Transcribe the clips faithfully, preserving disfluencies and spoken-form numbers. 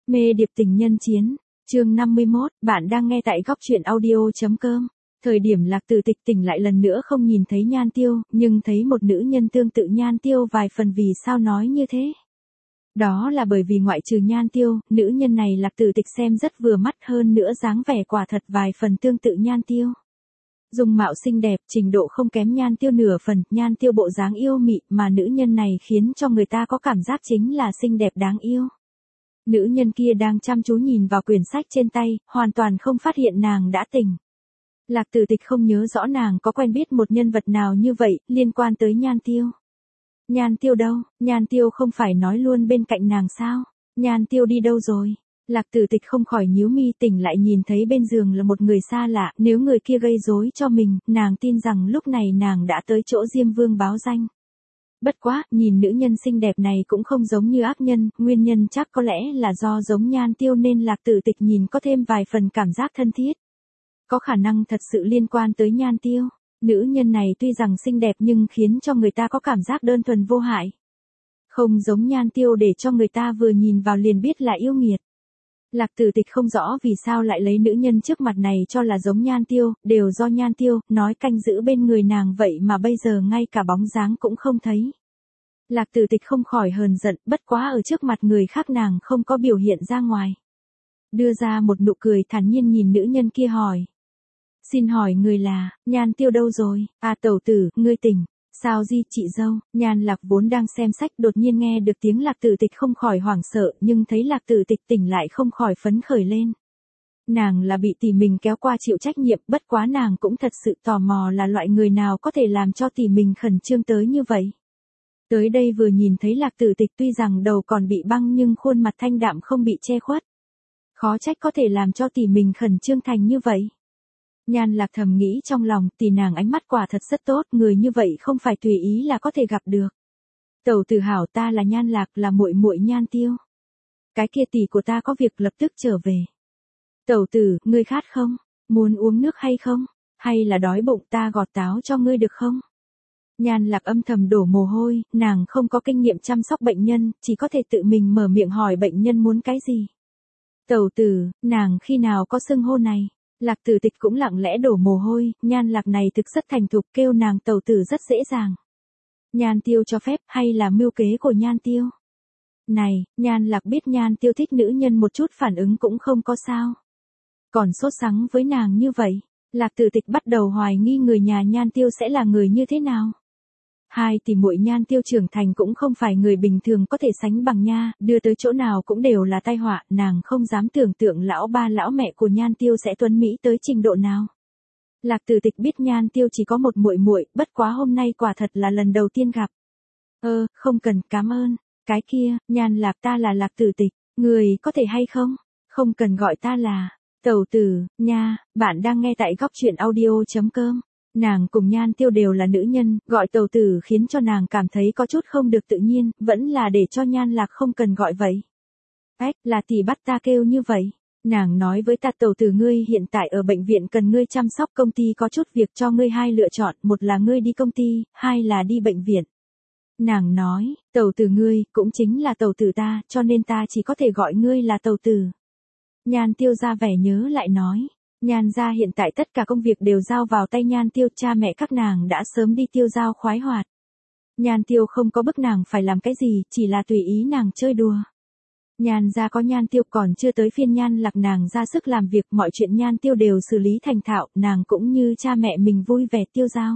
Mê điệp tình nhân chiến, chương năm mươi mốt, bạn đang nghe tại góc truyện audio.com. Thời điểm Lạc Tử Tịch tỉnh lại lần nữa không nhìn thấy Nhan Tiêu, nhưng thấy một nữ nhân tương tự Nhan Tiêu vài phần. Vì sao nói như thế? Đó là bởi vì ngoại trừ Nhan Tiêu, nữ nhân này Lạc Tử Tịch xem rất vừa mắt, hơn nữa dáng vẻ quả thật vài phần tương tự Nhan Tiêu. Dung mạo xinh đẹp, trình độ không kém Nhan Tiêu nửa phần, Nhan Tiêu bộ dáng yêu mị, mà nữ nhân này khiến cho người ta có cảm giác chính là xinh đẹp đáng yêu. Nữ nhân kia đang chăm chú nhìn vào quyển sách trên tay, hoàn toàn không phát hiện nàng đã tỉnh. Lạc Tử Tịch không nhớ rõ nàng có quen biết một nhân vật nào như vậy, liên quan tới Nhan Tiêu. Nhan Tiêu đâu? Nhan Tiêu không phải nói luôn bên cạnh nàng sao? Nhan Tiêu đi đâu rồi? Lạc Tử Tịch không khỏi nhíu mi, tỉnh lại nhìn thấy bên giường là một người xa lạ, nếu người kia gây rối cho mình, nàng tin rằng lúc này nàng đã tới chỗ Diêm Vương báo danh. Bất quá, nhìn nữ nhân xinh đẹp này cũng không giống như ác nhân, nguyên nhân chắc có lẽ là do giống Nhan Tiêu nên Lạc Tử Tịch nhìn có thêm vài phần cảm giác thân thiết. Có khả năng thật sự liên quan tới Nhan Tiêu. Nữ nhân này tuy rằng xinh đẹp nhưng khiến cho người ta có cảm giác đơn thuần vô hại. Không giống Nhan Tiêu để cho người ta vừa nhìn vào liền biết là yêu nghiệt. Lạc Tử Tịch không rõ vì sao lại lấy nữ nhân trước mặt này cho là giống Nhan Tiêu, đều do Nhan Tiêu nói canh giữ bên người nàng vậy mà bây giờ ngay cả bóng dáng cũng không thấy. Lạc Tử Tịch không khỏi hờn giận, bất quá ở trước mặt người khác nàng không có biểu hiện ra ngoài. Đưa ra một nụ cười thản nhiên nhìn nữ nhân kia hỏi. Xin hỏi người là, Nhan Tiêu đâu rồi? À tẩu tử, ngươi tỉnh. Sao di chị dâu? Nhan Lạc vốn đang xem sách đột nhiên nghe được tiếng Lạc Tử Tịch không khỏi hoảng sợ, nhưng thấy Lạc Tử Tịch tỉnh lại không khỏi phấn khởi lên. Nàng là bị tỷ mình kéo qua chịu trách nhiệm, bất quá nàng cũng thật sự tò mò là loại người nào có thể làm cho tỷ mình khẩn trương tới như vậy. Tới đây vừa nhìn thấy Lạc Tử Tịch tuy rằng đầu còn bị băng nhưng khuôn mặt thanh đạm không bị che khuất. Khó trách có thể làm cho tỷ mình khẩn trương thành như vậy. Nhan Lạc thầm nghĩ trong lòng, tỷ nàng ánh mắt quả thật rất tốt, người như vậy không phải tùy ý là có thể gặp được. Tẩu tử hảo, ta là Nhan Lạc, là muội muội Nhan Tiêu. Cái kia tỷ của ta có việc lập tức trở về. Tẩu tử, ngươi khát không? Muốn uống nước hay không? Hay là đói bụng, ta gọt táo cho ngươi được không? Nhan Lạc âm thầm đổ mồ hôi, nàng không có kinh nghiệm chăm sóc bệnh nhân, chỉ có thể tự mình mở miệng hỏi bệnh nhân muốn cái gì. Tẩu tử, nàng khi nào có xưng hô này? Lạc Tử Tịch cũng lặng lẽ đổ mồ hôi, Nhan Lạc này thực rất thành thục, kêu nàng tẩu tử rất dễ dàng. Nhan Tiêu cho phép hay là mưu kế của Nhan Tiêu? Này, Nhan Lạc biết Nhan Tiêu thích nữ nhân một chút phản ứng cũng không có sao. Còn sốt sắng với nàng như vậy, Lạc Tử Tịch bắt đầu hoài nghi người nhà Nhan Tiêu sẽ là người như thế nào. Hai tỷ muội Nhan Tiêu trưởng thành cũng không phải người bình thường có thể sánh bằng nha, đưa tới chỗ nào cũng đều là tai họa, nàng không dám tưởng tượng lão ba lão mẹ của Nhan Tiêu sẽ tuấn mỹ tới trình độ nào. Lạc Tử Tịch biết Nhan Tiêu chỉ có một muội muội, bất quá hôm nay quả thật là lần đầu tiên gặp. Ơ, không cần, cảm ơn. Cái kia, Nhan Lạc, ta là Lạc Tử Tịch, người có thể hay không? Không cần gọi ta là tẩu tử, nha, bạn đang nghe tại góc truyện audio.com. Nàng cùng Nhan Tiêu đều là nữ nhân, gọi tẩu tử khiến cho nàng cảm thấy có chút không được tự nhiên, vẫn là để cho Nhan Lạc không cần gọi vậy. Ách, là tỷ bắt ta kêu như vậy. Nàng nói với ta tẩu tử ngươi hiện tại ở bệnh viện cần ngươi chăm sóc, công ty có chút việc cho ngươi hai lựa chọn, một là ngươi đi công ty, hai là đi bệnh viện. Nàng nói, tẩu tử ngươi, cũng chính là tẩu tử ta, cho nên ta chỉ có thể gọi ngươi là tẩu tử. Nhan Tiêu ra vẻ nhớ lại nói. Nhan gia hiện tại tất cả công việc đều giao vào tay Nhan Tiêu, cha mẹ các nàng đã sớm đi tiêu giao khoái hoạt. Nhan Tiêu không có bức nàng phải làm cái gì, chỉ là tùy ý nàng chơi đùa. Nhan gia có Nhan Tiêu, còn chưa tới phiên Nhan Lạc nàng ra sức làm việc, mọi chuyện Nhan Tiêu đều xử lý thành thạo, nàng cũng như cha mẹ mình vui vẻ tiêu giao.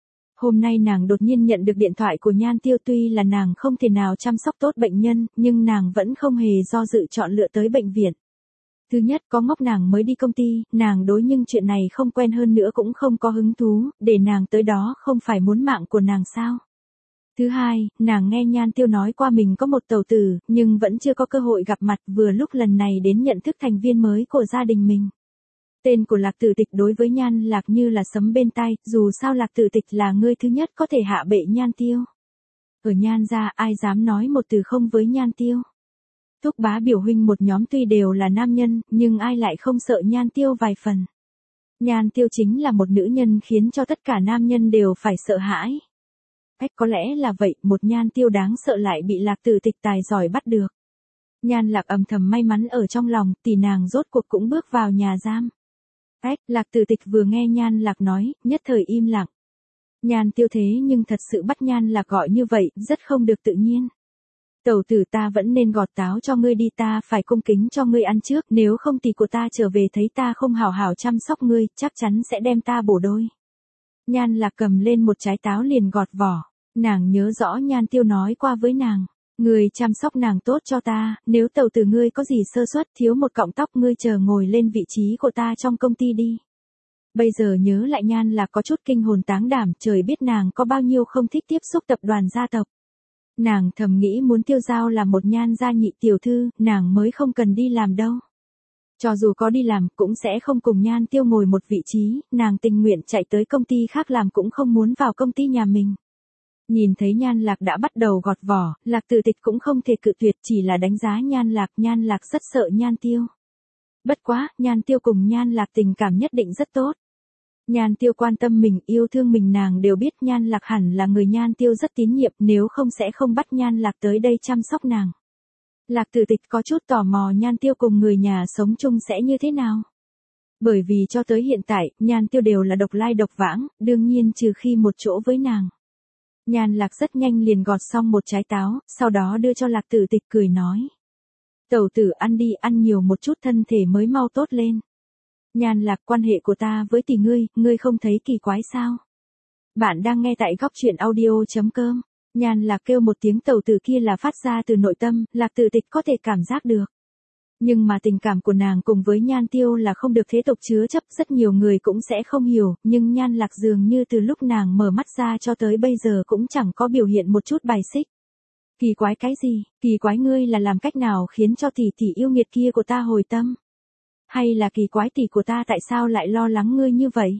Hôm nay nàng đột nhiên nhận được điện thoại của Nhan Tiêu, tuy là nàng không thể nào chăm sóc tốt bệnh nhân, nhưng nàng vẫn không hề do dự chọn lựa tới bệnh viện. Thứ nhất, có ngốc nàng mới đi công ty, nàng đối nhưng chuyện này không quen, hơn nữa cũng không có hứng thú, để nàng tới đó không phải muốn mạng của nàng sao. Thứ hai, nàng nghe Nhan Tiêu nói qua mình có một tẩu tử, nhưng vẫn chưa có cơ hội gặp mặt, vừa lúc lần này đến nhận thức thành viên mới của gia đình mình. Tên của Lạc Tử Tịch đối với Nhan Lạc như là sấm bên tai, dù sao Lạc Tử Tịch là người thứ nhất có thể hạ bệ Nhan Tiêu. Ở Nhan gia ai dám nói một từ không với Nhan Tiêu. Thúc bá biểu huynh một nhóm tuy đều là nam nhân, nhưng ai lại không sợ Nhan Tiêu vài phần. Nhan Tiêu chính là một nữ nhân khiến cho tất cả nam nhân đều phải sợ hãi. Cách có lẽ là vậy, một Nhan Tiêu đáng sợ lại bị Lạc Tử Tịch tài giỏi bắt được. Nhan Lạc âm thầm may mắn ở trong lòng, tỷ nàng rốt cuộc cũng bước vào nhà giam. Ách, Lạc Tử Tịch vừa nghe Nhan Lạc nói, nhất thời im lặng. Nhan Tiêu thế nhưng thật sự bắt Nhan Lạc gọi như vậy, rất không được tự nhiên. Tẩu tử, ta vẫn nên gọt táo cho ngươi đi, ta phải cung kính cho ngươi ăn trước, nếu không tỷ của ta trở về thấy ta không hảo hảo chăm sóc ngươi, chắc chắn sẽ đem ta bổ đôi. Nhan Lạc cầm lên một trái táo liền gọt vỏ, nàng nhớ rõ Nhan Tiêu nói qua với nàng, ngươi chăm sóc nàng tốt cho ta, nếu tẩu tử ngươi có gì sơ suất, thiếu một cọng tóc, ngươi chờ ngồi lên vị trí của ta trong công ty đi. Bây giờ nhớ lại Nhan Lạc có chút kinh hồn táng đảm, trời biết nàng có bao nhiêu không thích tiếp xúc tập đoàn gia tộc. Nàng thầm nghĩ muốn Tiêu Giao là một Nhan gia nhị tiểu thư, nàng mới không cần đi làm đâu. Cho dù có đi làm, cũng sẽ không cùng Nhan Tiêu ngồi một vị trí, nàng tình nguyện chạy tới công ty khác làm cũng không muốn vào công ty nhà mình. Nhìn thấy Nhan Lạc đã bắt đầu gọt vỏ, Lạc Tử Tịch cũng không thể cự tuyệt, chỉ là đánh giá Nhan Lạc, Nhan Lạc rất sợ Nhan Tiêu. Bất quá, Nhan Tiêu cùng Nhan Lạc tình cảm nhất định rất tốt. Nhan Tiêu quan tâm mình, yêu thương mình, nàng đều biết Nhan Lạc hẳn là người Nhan Tiêu rất tín nhiệm, nếu không sẽ không bắt Nhan Lạc tới đây chăm sóc nàng. Lạc Tử Tịch có chút tò mò Nhan Tiêu cùng người nhà sống chung sẽ như thế nào. Bởi vì cho tới hiện tại, Nhan Tiêu đều là độc lai độc vãng, đương nhiên trừ khi một chỗ với nàng. Nhan Lạc rất nhanh liền gọt xong một trái táo, sau đó đưa cho Lạc Tử Tịch cười nói. Tẩu tử ăn đi, ăn nhiều một chút thân thể mới mau tốt lên. Nhan Lạc, quan hệ của ta với tỷ ngươi, ngươi không thấy kỳ quái sao? Bạn đang nghe tại góc truyện audio chấm com. Nhan Lạc kêu một tiếng tẩu tử kia là phát ra từ nội tâm, Lạc Tử Tịch có thể cảm giác được. Nhưng mà tình cảm của nàng cùng với Nhan Tiêu là không được thế tục chứa chấp, rất nhiều người cũng sẽ không hiểu, nhưng Nhan Lạc dường như từ lúc nàng mở mắt ra cho tới bây giờ cũng chẳng có biểu hiện một chút bài xích. Kỳ quái cái gì, kỳ quái ngươi là làm cách nào khiến cho tỷ tỷ yêu nghiệt kia của ta hồi tâm? Hay là kỳ quái tỷ của ta tại sao lại lo lắng ngươi như vậy?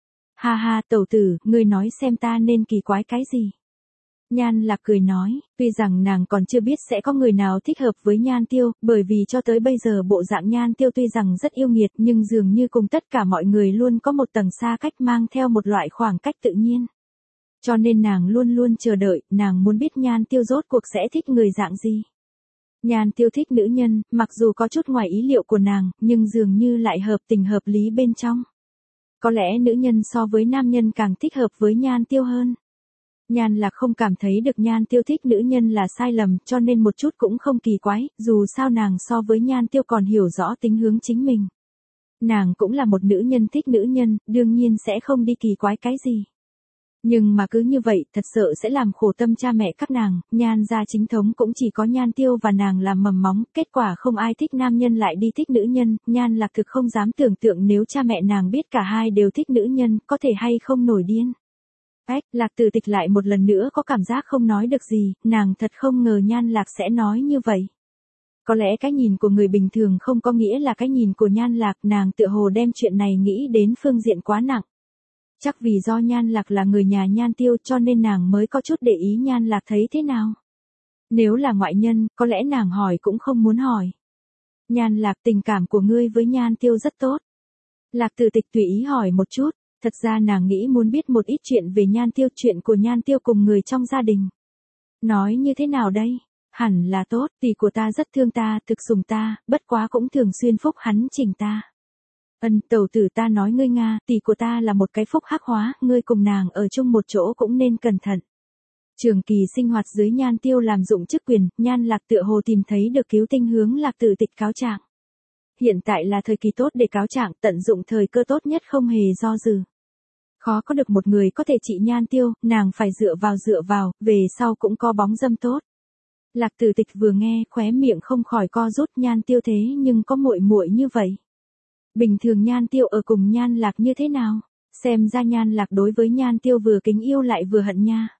Ha ha, tẩu tử, ngươi nói xem ta nên kỳ quái cái gì? Nhan Lạc cười nói, tuy rằng nàng còn chưa biết sẽ có người nào thích hợp với Nhan Tiêu, bởi vì cho tới bây giờ bộ dạng Nhan Tiêu tuy rằng rất yêu nghiệt nhưng dường như cùng tất cả mọi người luôn có một tầng xa cách, mang theo một loại khoảng cách tự nhiên. Cho nên nàng luôn luôn chờ đợi, nàng muốn biết Nhan Tiêu rốt cuộc sẽ thích người dạng gì. Nhan Tiêu thích nữ nhân, mặc dù có chút ngoài ý liệu của nàng, nhưng dường như lại hợp tình hợp lý bên trong. Có lẽ nữ nhân so với nam nhân càng thích hợp với Nhan Tiêu hơn. Nhan Lạc không cảm thấy được Nhan Tiêu thích nữ nhân là sai lầm, cho nên một chút cũng không kỳ quái, dù sao nàng so với Nhan Tiêu còn hiểu rõ tính hướng chính mình. Nàng cũng là một nữ nhân thích nữ nhân, đương nhiên sẽ không đi kỳ quái cái gì. Nhưng mà cứ như vậy, thật sự sẽ làm khổ tâm cha mẹ các nàng, Nhan gia chính thống cũng chỉ có Nhan Tiêu và nàng làm mầm móng, kết quả không ai thích nam nhân lại đi thích nữ nhân, Nhan Lạc thực không dám tưởng tượng nếu cha mẹ nàng biết cả hai đều thích nữ nhân, có thể hay không nổi điên. Ách, Lạc Tử Tịch lại một lần nữa có cảm giác không nói được gì, nàng thật không ngờ Nhan Lạc sẽ nói như vậy. Có lẽ cái nhìn của người bình thường không có nghĩa là cái nhìn của Nhan Lạc, nàng tựa hồ đem chuyện này nghĩ đến phương diện quá nặng. Chắc vì do Nhan Lạc là người nhà Nhan Tiêu cho nên nàng mới có chút để ý Nhan Lạc thấy thế nào. Nếu là ngoại nhân, có lẽ nàng hỏi cũng không muốn hỏi. Nhan Lạc, tình cảm của ngươi với Nhan Tiêu rất tốt. Lạc Tử Tịch tùy ý hỏi một chút, thật ra nàng nghĩ muốn biết một ít chuyện về Nhan Tiêu, chuyện của Nhan Tiêu cùng người trong gia đình. Nói như thế nào đây? Hẳn là tốt, tỷ của ta rất thương ta, thực sủng ta, bất quá cũng thường xuyên phúc hắn chỉnh ta. Ân, tẩu tử, ta nói ngươi Nga, tỷ của ta là một cái phúc hắc hóa, ngươi cùng nàng ở chung một chỗ cũng nên cẩn thận. Trường kỳ sinh hoạt dưới Nhan Tiêu làm dụng chức quyền, Nhan Lạc tựa hồ tìm thấy được cứu tinh hướng Lạc Tử Tịch cáo trạng. Hiện tại là thời kỳ tốt để cáo trạng, tận dụng thời cơ tốt nhất không hề do dự. Khó có được một người có thể trị Nhan Tiêu, nàng phải dựa vào dựa vào, về sau cũng có bóng dâm tốt. Lạc Tử Tịch vừa nghe, khóe miệng không khỏi co rút, Nhan Tiêu thế nhưng có muội muội như vậy. Bình thường Nhan Tiêu ở cùng Nhan Lạc như thế nào? Xem ra Nhan Lạc đối với Nhan Tiêu vừa kính yêu lại vừa hận nha.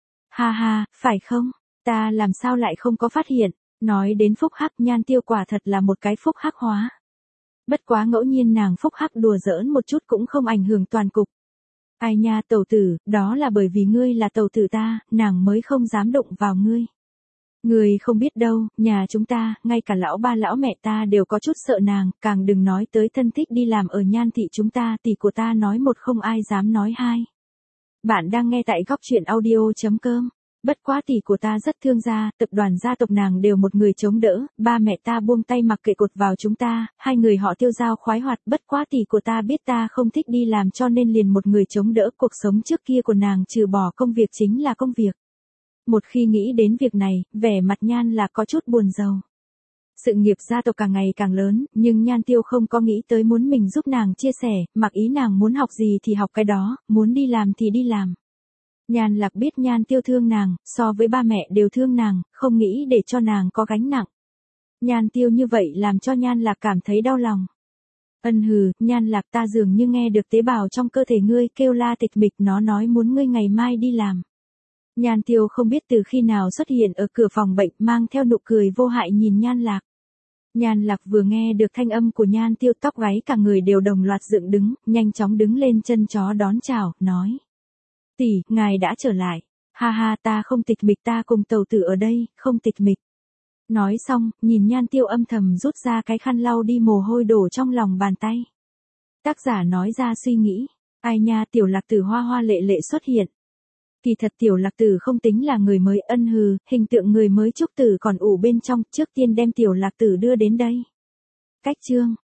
Ha ha, phải không? Ta làm sao lại không có phát hiện, nói đến phúc hắc, Nhan Tiêu quả thật là một cái phúc hắc hóa. Bất quá ngẫu nhiên nàng phúc hắc đùa giỡn một chút cũng không ảnh hưởng toàn cục. Ai nha tẩu tử, đó là bởi vì ngươi là tẩu tử ta, nàng mới không dám đụng vào ngươi. Ngươi không biết đâu, nhà chúng ta, ngay cả lão ba lão mẹ ta đều có chút sợ nàng, càng đừng nói tới thân thích đi làm ở Nhan thị chúng ta, tỷ của ta nói một không ai dám nói hai. Bạn đang nghe tại góc truyện audio chấm com. Bất quá tỷ của ta rất thương gia, tập đoàn gia tộc nàng đều một người chống đỡ, ba mẹ ta buông tay mặc kệ cột vào chúng ta, hai người họ tiêu dao khoái hoạt, bất quá tỷ của ta biết ta không thích đi làm cho nên liền một người chống đỡ, cuộc sống trước kia của nàng trừ bỏ công việc chính là công việc. Một khi nghĩ đến việc này, vẻ mặt Nhan Lạc có chút buồn rầu. Sự nghiệp gia tộc càng ngày càng lớn, nhưng Nhan Tiêu không có nghĩ tới muốn mình giúp nàng chia sẻ, mặc ý nàng muốn học gì thì học cái đó, muốn đi làm thì đi làm. Nhan Lạc biết Nhan Tiêu thương nàng, so với ba mẹ đều thương nàng, không nghĩ để cho nàng có gánh nặng. Nhan Tiêu như vậy làm cho Nhan Lạc cảm thấy đau lòng. Ân hừ, Nhan Lạc, ta dường như nghe được tế bào trong cơ thể ngươi kêu la tịch mịch, nó nói muốn ngươi ngày mai đi làm. Nhan Tiêu không biết từ khi nào xuất hiện ở cửa phòng bệnh, mang theo nụ cười vô hại nhìn Nhan Lạc. Nhan Lạc vừa nghe được thanh âm của Nhan Tiêu, tóc gáy cả người đều đồng loạt dựng đứng, nhanh chóng đứng lên chân chó đón chào, nói. Tỷ, ngài đã trở lại. Ha ha, ta không tịch mịch, ta cùng tàu tử ở đây, không tịch mịch. Nói xong, nhìn Nhan Tiêu âm thầm rút ra cái khăn lau đi mồ hôi đổ trong lòng bàn tay. Tác giả nói ra suy nghĩ. Ai nha, tiểu Lạc Tử hoa hoa lệ lệ xuất hiện. Kỳ thật tiểu Lạc Tử không tính là người mới, ân hừ, hình tượng người mới Trúc Tử còn ủ bên trong, trước tiên đem tiểu Lạc Tử đưa đến đây. Cách chương